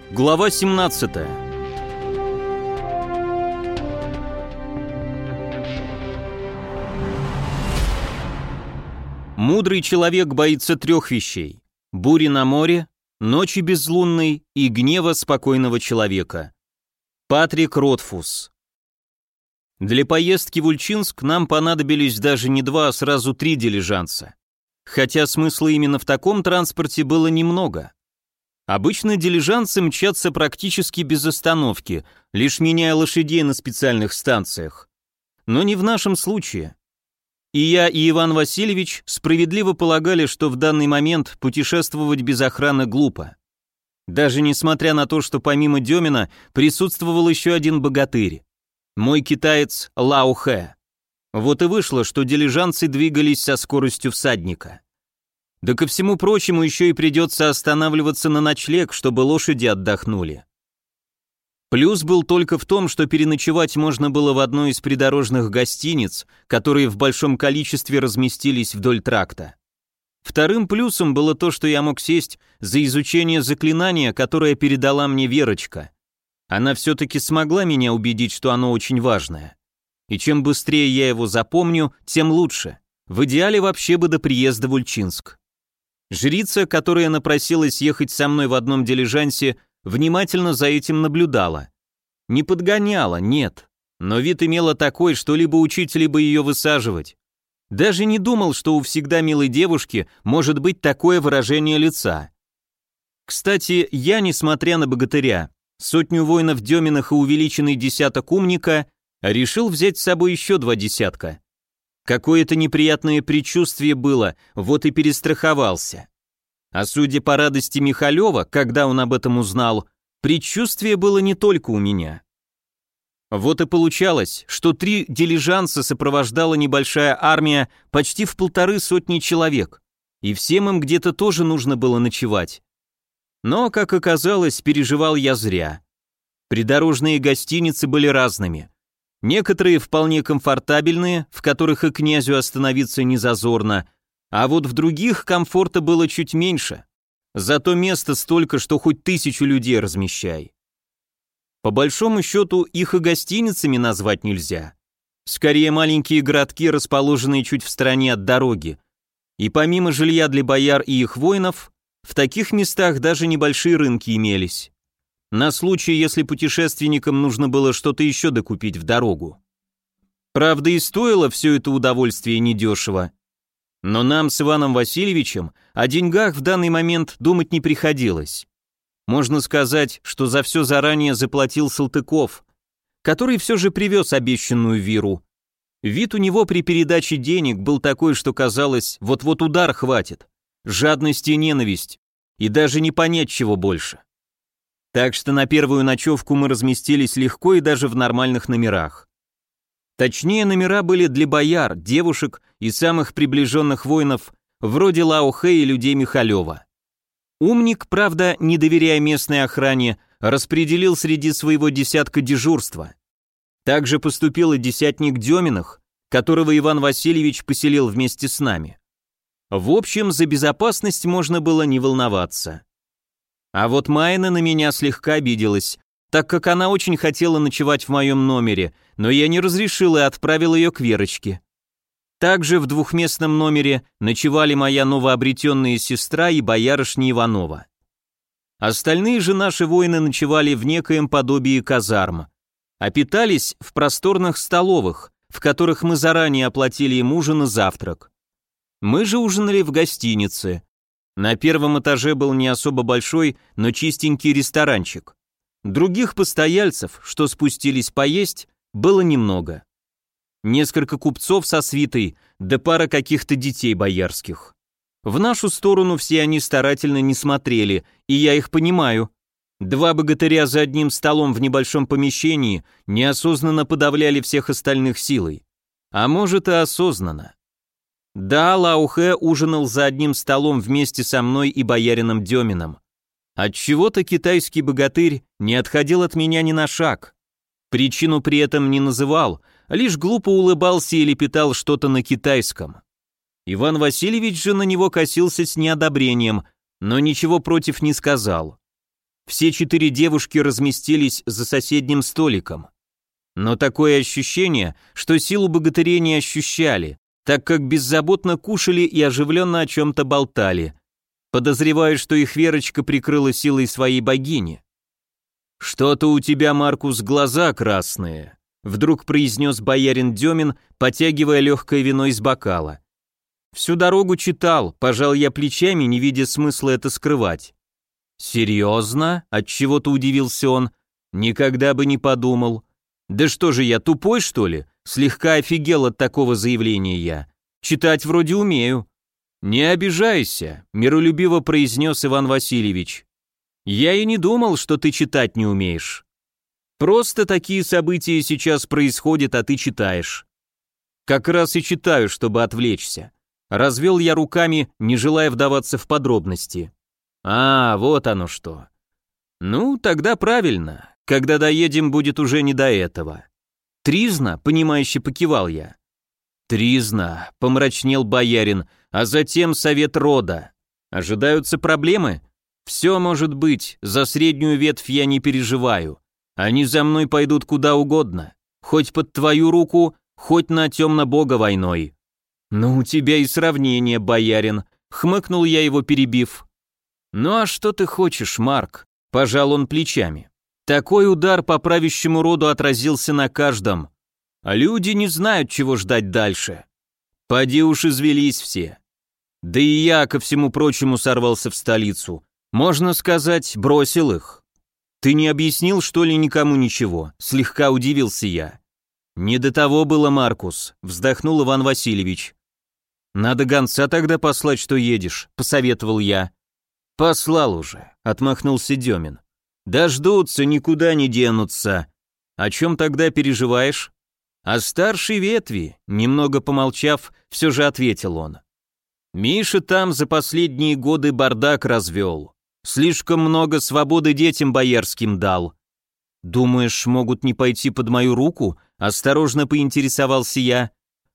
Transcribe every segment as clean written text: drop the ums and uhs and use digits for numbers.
Глава 17. Мудрый человек боится трех вещей: бури на море, ночи безлунной и гнева спокойного человека. Патрик Ротфус. Для поездки в Ульчинск нам понадобились даже не два, а сразу 3 дилижанса. Хотя смысла именно в таком транспорте было немного. Обычно дилижансы мчатся практически без остановки, лишь меняя лошадей на специальных станциях. Но не в нашем случае. И я, и Иван Васильевич справедливо полагали, что в данный момент путешествовать без охраны глупо. Даже несмотря на то, что помимо Демина присутствовал еще один богатырь. Мой китаец Лао Хэ. Вот и вышло, что дилижансы двигались со скоростью всадника. Да ко всему прочему еще и придется останавливаться на ночлег, чтобы лошади отдохнули. Плюс был только в том, что переночевать можно было в одной из придорожных гостиниц, которые в большом количестве разместились вдоль тракта. Вторым плюсом было то, что я мог сесть за изучение заклинания, которое передала мне Верочка. Она все-таки смогла меня убедить, что оно очень важное. И чем быстрее я его запомню, тем лучше. В идеале вообще бы до приезда в Ульчинск. Жрица, которая напросилась ехать со мной в одном дилижансе, внимательно за этим наблюдала. Не подгоняла, нет, но вид имела такой, что либо учить, либо ее высаживать. Даже не думал, что у всегда милой девушки может быть такое выражение лица. Кстати, я, несмотря на богатыря, 100 воинов Деминых и увеличенный десяток умника, решил взять с собой еще 2 десятка. Какое-то неприятное предчувствие было, вот и перестраховался. А судя по радости Михалева, когда он об этом узнал, предчувствие было не только у меня. Вот и получалось, что 3 дилижанса сопровождала небольшая армия почти в 150 человек, и всем им где-то тоже нужно было ночевать. Но, как оказалось, переживал я зря. Придорожные гостиницы были разными. Некоторые вполне комфортабельные, в которых и князю остановиться не зазорно, а вот в других комфорта было чуть меньше. Зато места столько, что хоть 1000 людей размещай. По большому счету, их и гостиницами назвать нельзя. Скорее, маленькие городки, расположенные чуть в стороне от дороги. И помимо жилья для бояр и их воинов, в таких местах даже небольшие рынки имелись. На случай, если путешественникам нужно было что-то еще докупить в дорогу. Правда, и стоило все это удовольствие недешево. Но нам с Иваном Васильевичем о деньгах в данный момент думать не приходилось. Можно сказать, что за все заранее заплатил Салтыков, который все же привез обещанную виру. Вид у него при передаче денег был такой, что казалось, вот-вот удар хватит. Жадность и ненависть, и даже не понять чего больше. Так что на первую ночевку мы разместились легко и даже в нормальных номерах. Точнее, номера были для бояр, девушек и самых приближенных воинов, вроде Лао Хэ и людей Михалева. Умник, правда, не доверяя местной охране, распределил среди своего десятка дежурства. Также поступил и десятник Деминых, которого Иван Васильевич поселил вместе с нами. В общем, за безопасность можно было не волноваться. А вот Майна на меня слегка обиделась, так как она очень хотела ночевать в моем номере, но я не разрешил и отправил ее к Верочке. Также в 2-местном номере ночевали моя новообретенная сестра и боярышня Иванова. Остальные же наши воины ночевали в некоем подобии казарм, а питались в просторных столовых, в которых мы заранее оплатили им ужин и завтрак. Мы же ужинали в гостинице. На первом этаже был не особо большой, но чистенький ресторанчик. Других постояльцев, что спустились поесть, было немного. Несколько купцов со свитой, да пара каких-то детей боярских. В нашу сторону все они старательно не смотрели, и я их понимаю. 2 богатыря за одним столом в небольшом помещении неосознанно подавляли всех остальных силой. А может и осознанно. Да, Лао Хэ ужинал за одним столом вместе со мной и боярином Деминым. Отчего-то китайский богатырь не отходил от меня ни на шаг. Причину при этом не называл, лишь глупо улыбался и лепетал что-то на китайском. Иван Васильевич же на него косился с неодобрением, но ничего против не сказал. Все 4 девушки разместились за соседним столиком. Но такое ощущение, что силу богатырей не ощущали, так как беззаботно кушали и оживленно о чем-то болтали. Подозреваю, что их Верочка прикрыла силой своей богини. «Что-то у тебя, Маркус, глаза красные», — вдруг произнес боярин Демин, потягивая легкое вино из бокала. «Всю дорогу читал», — пожал я плечами, не видя смысла это скрывать. «Серьезно?» — отчего-то удивился он. «Никогда бы не подумал». «Да что же я, тупой, что ли?» Слегка офигел от такого заявления я. «Читать вроде умею». «Не обижайся», — миролюбиво произнес Иван Васильевич. «Я и не думал, что ты читать не умеешь. Просто такие события сейчас происходят, а ты читаешь». «Как раз и читаю, чтобы отвлечься». Развел я руками, не желая вдаваться в подробности. «А, вот оно что. Ну, тогда правильно. Когда доедем, будет уже не до этого». «Тризна?» — понимающе покивал я. «Тризна», — помрачнел боярин, а затем совет рода. «Ожидаются проблемы?» «Все может быть, за среднюю ветвь я не переживаю. Они за мной пойдут куда угодно, хоть под твою руку, хоть на темно-бога войной». «Ну, у тебя и сравнение, боярин», — хмыкнул я его, перебив. «Ну а что ты хочешь, Марк?» — пожал он плечами. «Такой удар по правящему роду отразился на каждом, а люди не знают, чего ждать дальше. Поди уж извелись все. Да и я, ко всему прочему, сорвался в столицу. Можно сказать, бросил их». «Ты не объяснил, что ли, никому ничего?» — слегка удивился я. «Не до того было, Маркус», — вздохнул Иван Васильевич. «Надо гонца тогда послать, что едешь», — посоветовал я. «Послал уже», — отмахнулся Демин. «Дождутся, никуда не денутся. О чем тогда переживаешь?» «О старшей ветви», — немного помолчав, все же ответил он. «Миша там за последние годы бардак развел. Слишком много свободы детям боярским дал». «Думаешь, могут не пойти под мою руку?» — осторожно поинтересовался я.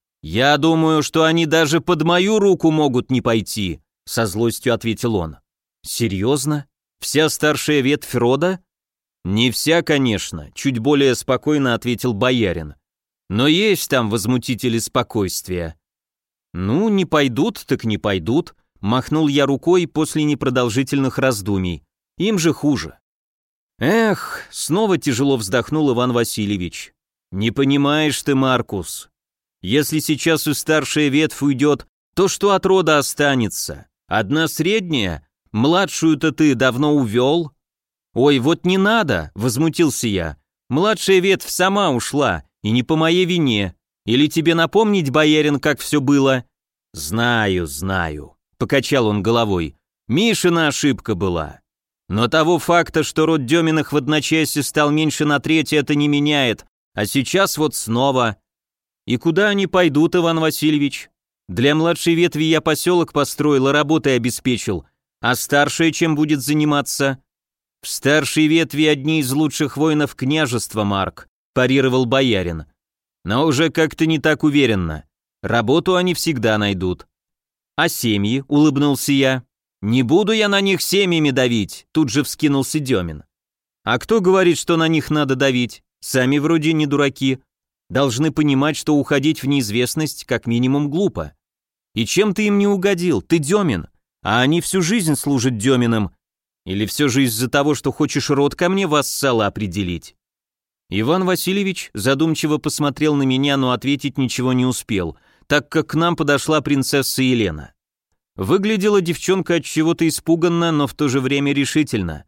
«Я думаю, что они даже под мою руку могут не пойти», — со злостью ответил он. «Серьезно? Вся старшая ветвь рода?» «Не вся, конечно», — чуть более спокойно ответил боярин. «Но есть там возмутители спокойствия». «Ну, не пойдут, так не пойдут», — махнул я рукой после непродолжительных раздумий. «Им же хуже». «Эх», — снова тяжело вздохнул Иван Васильевич. «Не понимаешь ты, Маркус. Если сейчас и старшая ветвь уйдет, то что от рода останется? Одна средняя? Младшую-то ты давно увел?» «Ой, вот не надо», — возмутился я. «Младшая ветвь сама ушла, и не по моей вине. Или тебе напомнить, боярин, как все было?» «Знаю, знаю», — покачал он головой. «Мишина ошибка была. Но того факта, что род Деминых в одночасье стал меньше на треть, это не меняет. А сейчас вот снова. И куда они пойдут, Иван Васильевич? Для младшей ветви я поселок построил и работой обеспечил. А старшая чем будет заниматься?» «В старшей ветви одни из лучших воинов княжества, Марк», парировал боярин. «Но уже как-то не так уверенно. Работу они всегда найдут». «А семьи?» — улыбнулся я. «Не буду я на них семьями давить», — тут же вскинулся Демин. «А кто говорит, что на них надо давить? Сами вроде не дураки. Должны понимать, что уходить в неизвестность как минимум глупо. И чем ты им не угодил? Ты Демин, а они всю жизнь служат Деминым. Или все же из-за того, что хочешь род ко мне вассала определить?» Иван Васильевич задумчиво посмотрел на меня, но ответить ничего не успел, так как к нам подошла принцесса Елена. Выглядела девчонка от чего-то испуганно, но в то же время решительно.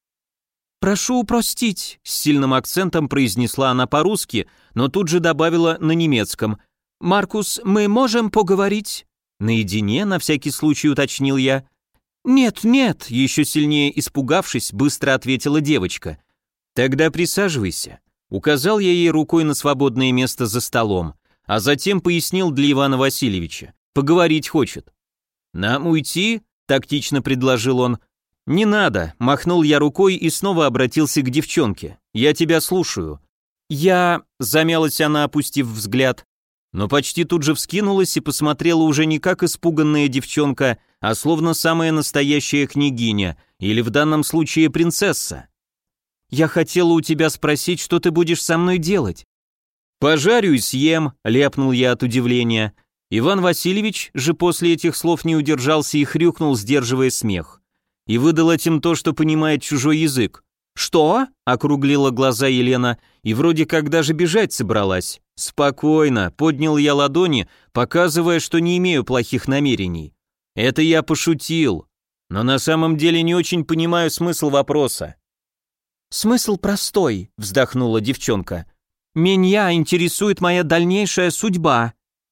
«Прошу простить», — с сильным акцентом произнесла она по-русски, но тут же добавила на немецком. «Маркус, мы можем поговорить?» «Наедине?» — на всякий случай уточнил я. «Нет, нет», — еще сильнее испугавшись, быстро ответила девочка. «Тогда присаживайся», — указал я ей рукой на свободное место за столом, а затем пояснил для Ивана Васильевича. «Поговорить хочет». «Нам уйти?» — тактично предложил он. «Не надо», — махнул я рукой и снова обратился к девчонке. «Я тебя слушаю». «Я...» — замялась она, опустив взгляд. но почти тут же вскинулась и посмотрела уже не как испуганная девчонка, а словно самая настоящая княгиня, или в данном случае принцесса. «Я хотела у тебя спросить, что ты будешь со мной делать?» «Пожарю и съем», — ляпнул я от удивления. Иван Васильевич же после этих слов не удержался и хрюкнул, сдерживая смех. И выдал этим то, что понимает чужой язык. «Что?» — округлила глаза Елена, и вроде как даже бежать собралась. «Спокойно», — поднял я ладони, показывая, что не имею плохих намерений. «Это я пошутил, но на самом деле не очень понимаю смысл вопроса». «Смысл простой», — вздохнула девчонка. «Меня интересует моя дальнейшая судьба».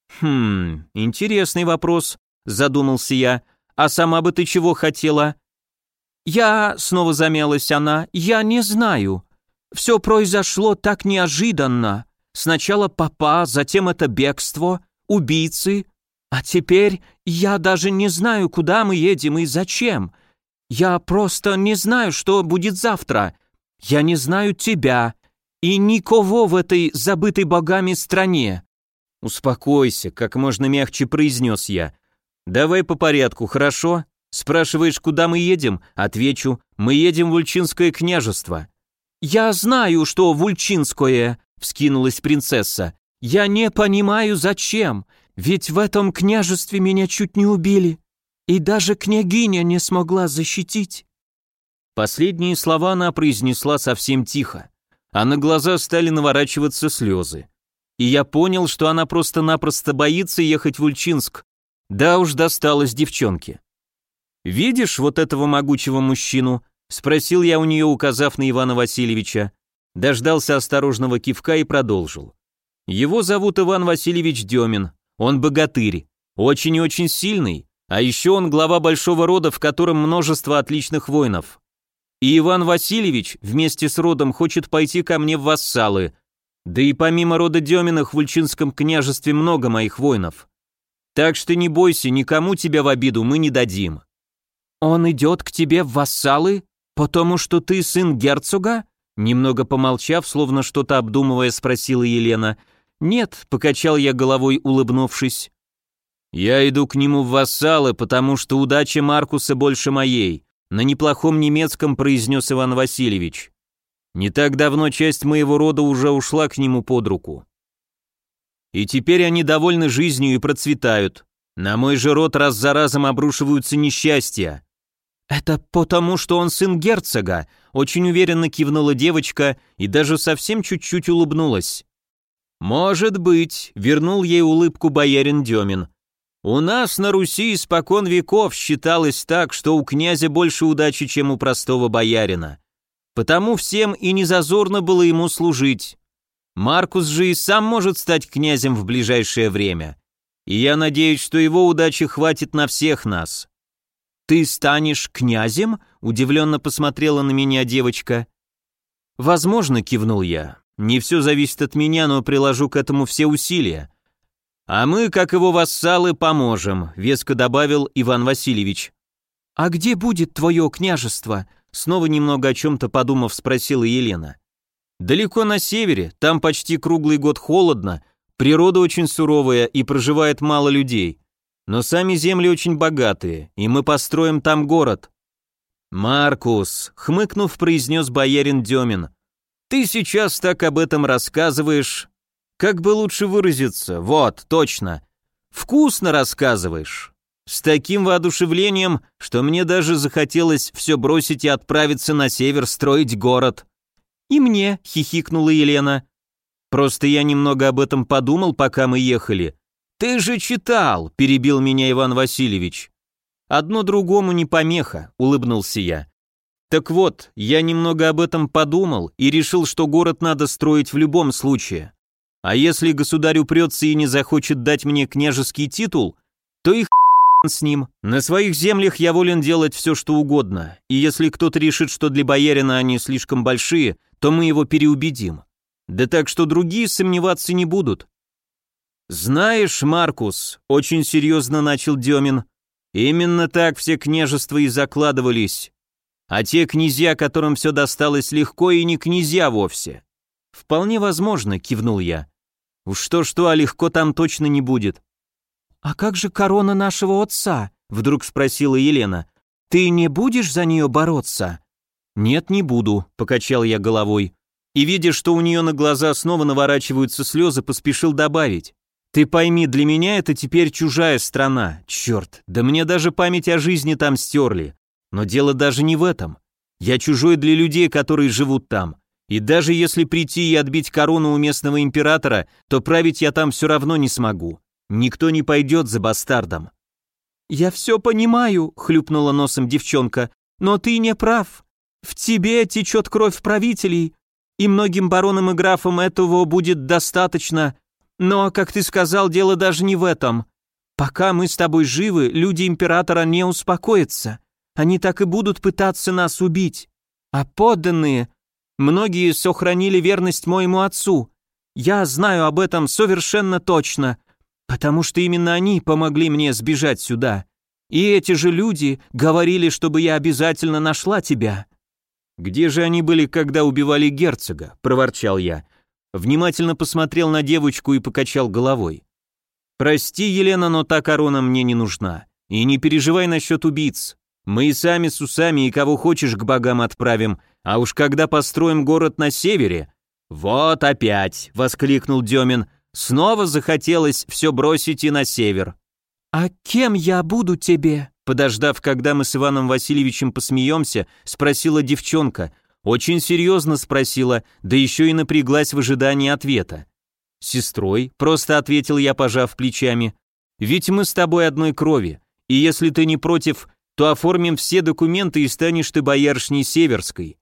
Интересный вопрос», — задумался я. «А сама бы ты чего хотела?» «Я...» — снова замялась она. «Я не знаю. Все произошло так неожиданно. Сначала папа, затем это бегство, убийцы. А теперь я даже не знаю, куда мы едем и зачем. Я просто не знаю, что будет завтра. Я не знаю тебя и никого в этой забытой богами стране». «Успокойся», — как можно мягче произнес я. «Давай по порядку, хорошо? Спрашиваешь, куда мы едем? Отвечу, мы едем в Ульчинское княжество». «Я знаю, что в Ульчинское», — вскинулась принцесса. «Я не понимаю, зачем, ведь в этом княжестве меня чуть не убили, и даже княгиня не смогла защитить». Последние слова она произнесла совсем тихо, а на глаза стали наворачиваться слезы. И я понял, что она просто-напросто боится ехать в Ульчинск. Да уж, досталось девчонке. «Видишь вот этого могучего мужчину?» — спросил я у нее, указав на Ивана Васильевича. Дождался осторожного кивка и продолжил. «Его зовут Иван Васильевич Демин. Он богатырь, очень и очень сильный, а еще он глава большого рода, в котором множество отличных воинов. И Иван Васильевич вместе с родом хочет пойти ко мне в вассалы. Да и помимо рода Деминых в Ульчинском княжестве много моих воинов. Так что не бойся, никому тебя в обиду мы не дадим». «Он идет к тебе в вассалы, потому что ты сын герцога?» Немного помолчав, словно что-то обдумывая, спросила Елена. «Нет», — покачал я головой, улыбнувшись. «Я иду к нему в вассалы, потому что удача Маркуса больше моей», на неплохом немецком произнес Иван Васильевич. «Не так давно часть моего рода уже ушла к нему под руку. И теперь они довольны жизнью и процветают. На мой же род раз за разом обрушиваются несчастья». «Это потому, что он сын герцога», — очень уверенно кивнула девочка и даже совсем чуть-чуть улыбнулась. «Может быть», — вернул ей улыбку боярин Демин. «У нас на Руси испокон веков считалось так, что у князя больше удачи, чем у простого боярина. Потому всем и не зазорно было ему служить. Маркус же и сам может стать князем в ближайшее время. И я надеюсь, что его удачи хватит на всех нас». «Ты станешь князем?» — удивленно посмотрела на меня девочка. «Возможно», — кивнул я. «Не все зависит от меня, но приложу к этому все усилия». «А мы, как его вассалы, поможем», — веско добавил Иван Васильевич. «А где будет твое княжество?» — снова немного о чем-то подумав, спросила Елена. «Далеко на севере, там почти круглый год холодно, природа очень суровая и проживает мало людей. Но сами земли очень богатые, и мы построим там город». «Маркус», — хмыкнув, произнес боярин Демин, «ты сейчас так об этом рассказываешь. Как бы лучше выразиться? Вот, точно. Вкусно рассказываешь. С таким воодушевлением, что мне даже захотелось все бросить и отправиться на север строить город». «И мне», — хихикнула Елена. «Просто я немного об этом подумал, пока мы ехали». «Ты же читал», — перебил меня Иван Васильевич. «Одно другому не помеха», — улыбнулся я. «Так вот, я немного об этом подумал и решил, что город надо строить в любом случае. А если государь упрется и не захочет дать мне княжеский титул, то и с ним. На своих землях я волен делать все, что угодно, и если кто-то решит, что для боярина они слишком большие, то мы его переубедим. Да так что другие сомневаться не будут». «Знаешь, Маркус», — очень серьезно начал Демин, «именно так все княжества и закладывались. А те князья, которым все досталось легко, и не князья вовсе». «Вполне возможно», — кивнул я. Уж что-что, а легко там точно не будет. «А как же корона нашего отца?» — вдруг спросила Елена. «Ты не будешь за нее бороться?» «Нет, не буду», — покачал я головой. И, видя, что у нее на глаза снова наворачиваются слезы, поспешил добавить. «Ты пойми, для меня это теперь чужая страна. Черт, да мне даже память о жизни там стерли. Но дело даже не в этом. Я чужой для людей, которые живут там. И даже если прийти и отбить корону у местного императора, то править я там все равно не смогу. Никто не пойдет за бастардом». «Я все понимаю», — хлюпнула носом девчонка, «но ты не прав. В тебе течет кровь правителей, и многим баронам и графам этого будет достаточно. Но, как ты сказал, дело даже не в этом. Пока мы с тобой живы, люди императора не успокоятся. Они так и будут пытаться нас убить. А подданные, многие сохранили верность моему отцу. Я знаю об этом совершенно точно, потому что именно они помогли мне сбежать сюда. И эти же люди говорили, чтобы я обязательно нашла тебя». «Где же они были, когда убивали герцога?» – проворчал я. Внимательно посмотрел на девочку и покачал головой. «Прости, Елена, но та корона мне не нужна. И не переживай насчет убийц. Мы и сами с усами и кого хочешь к богам отправим, а уж когда построим город на севере...» «Вот опять!» – воскликнул Демин. «Снова захотелось все бросить и на север». «А кем я буду тебе?» Подождав, когда мы с Иваном Васильевичем посмеемся, спросила девчонка. Очень серьезно спросила, да еще и напряглась в ожидании ответа. «Сестрой», — просто ответил я, пожав плечами. «Ведь мы с тобой одной крови, и если ты не против, то оформим все документы и станешь ты боярышней Северской».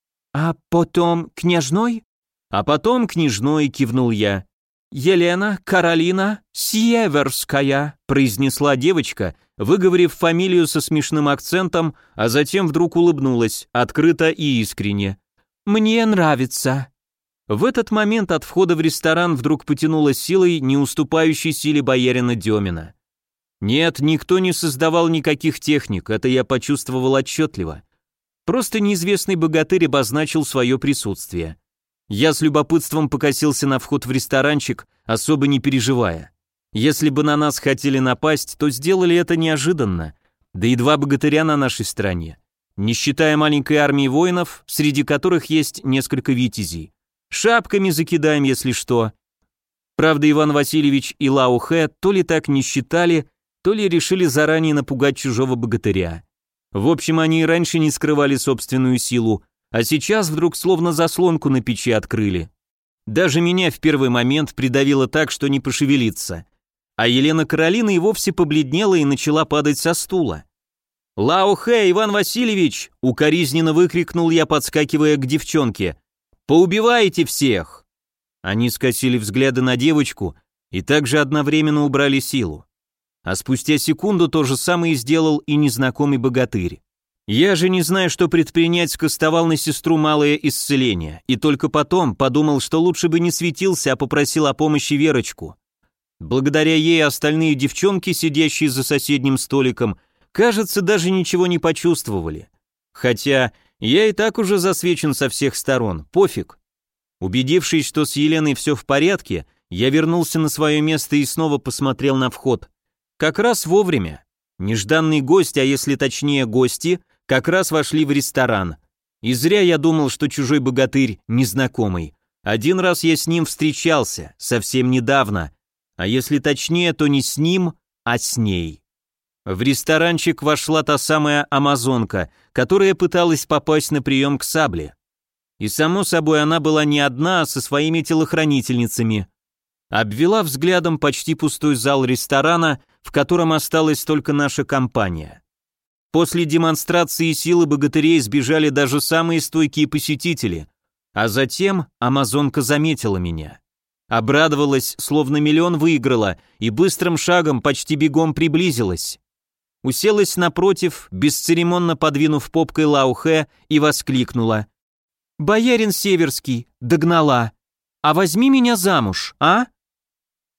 «А потом княжной?» «А потом княжной», — кивнул я. «Елена Каролина Северская», — произнесла девочка, выговорив фамилию со смешным акцентом, а затем вдруг улыбнулась, открыто и искренне. «Мне нравится». В этот момент от входа в ресторан вдруг потянуло силой, не уступающей силе боярина Демина. Нет, никто не создавал никаких техник, это я почувствовал отчетливо. Просто неизвестный богатырь обозначил свое присутствие. Я с любопытством покосился на вход в ресторанчик, особо не переживая. Если бы на нас хотели напасть, то сделали это неожиданно. Да и 2 богатыря на нашей стороне. Не считая маленькой армии воинов, среди которых есть несколько витязей. Шапками закидаем, если что. Правда, Иван Васильевич и Лао Хэ то ли так не считали, то ли решили заранее напугать чужого богатыря. В общем, они и раньше не скрывали собственную силу, а сейчас вдруг словно заслонку на печи открыли. Даже меня в первый момент придавило так, что не пошевелиться. А Елена Каролина и вовсе побледнела и начала падать со стула. «Лао Хэ, Иван Васильевич!» — укоризненно выкрикнул я, подскакивая к девчонке. «Поубивайте всех!» Они скосили взгляды на девочку и также одновременно убрали силу. А спустя секунду то же самое сделал и незнакомый богатырь. Я же, не зная, что предпринять, скостовал на сестру малое исцеление, и только потом подумал, что лучше бы не светился, а попросил о помощи Верочку. Благодаря ей остальные девчонки, сидящие за соседним столиком, кажется, даже ничего не почувствовали. Хотя я и так уже засвечен со всех сторон, пофиг. Убедившись, что с Еленой все в порядке, я вернулся на свое место и снова посмотрел на вход. Как раз вовремя. Нежданный гость, а если точнее гости, как раз вошли в ресторан. И зря я думал, что чужой богатырь незнакомый. Один раз я с ним встречался, совсем недавно. А если точнее, то не с ним, а с ней. В ресторанчик вошла та самая амазонка, которая пыталась попасть на прием к Сабле. И само собой она была не одна, а со своими телохранительницами. Обвела взглядом почти пустой зал ресторана, в котором осталась только наша компания. После демонстрации силы богатырей сбежали даже самые стойкие посетители, а затем амазонка заметила меня. Обрадовалась, словно миллион выиграла, и быстрым шагом почти бегом приблизилась. Уселась напротив, бесцеремонно подвинув попкой Лао Хэ, и воскликнула: «Боярин Северский, догнала! А возьми меня замуж, а?»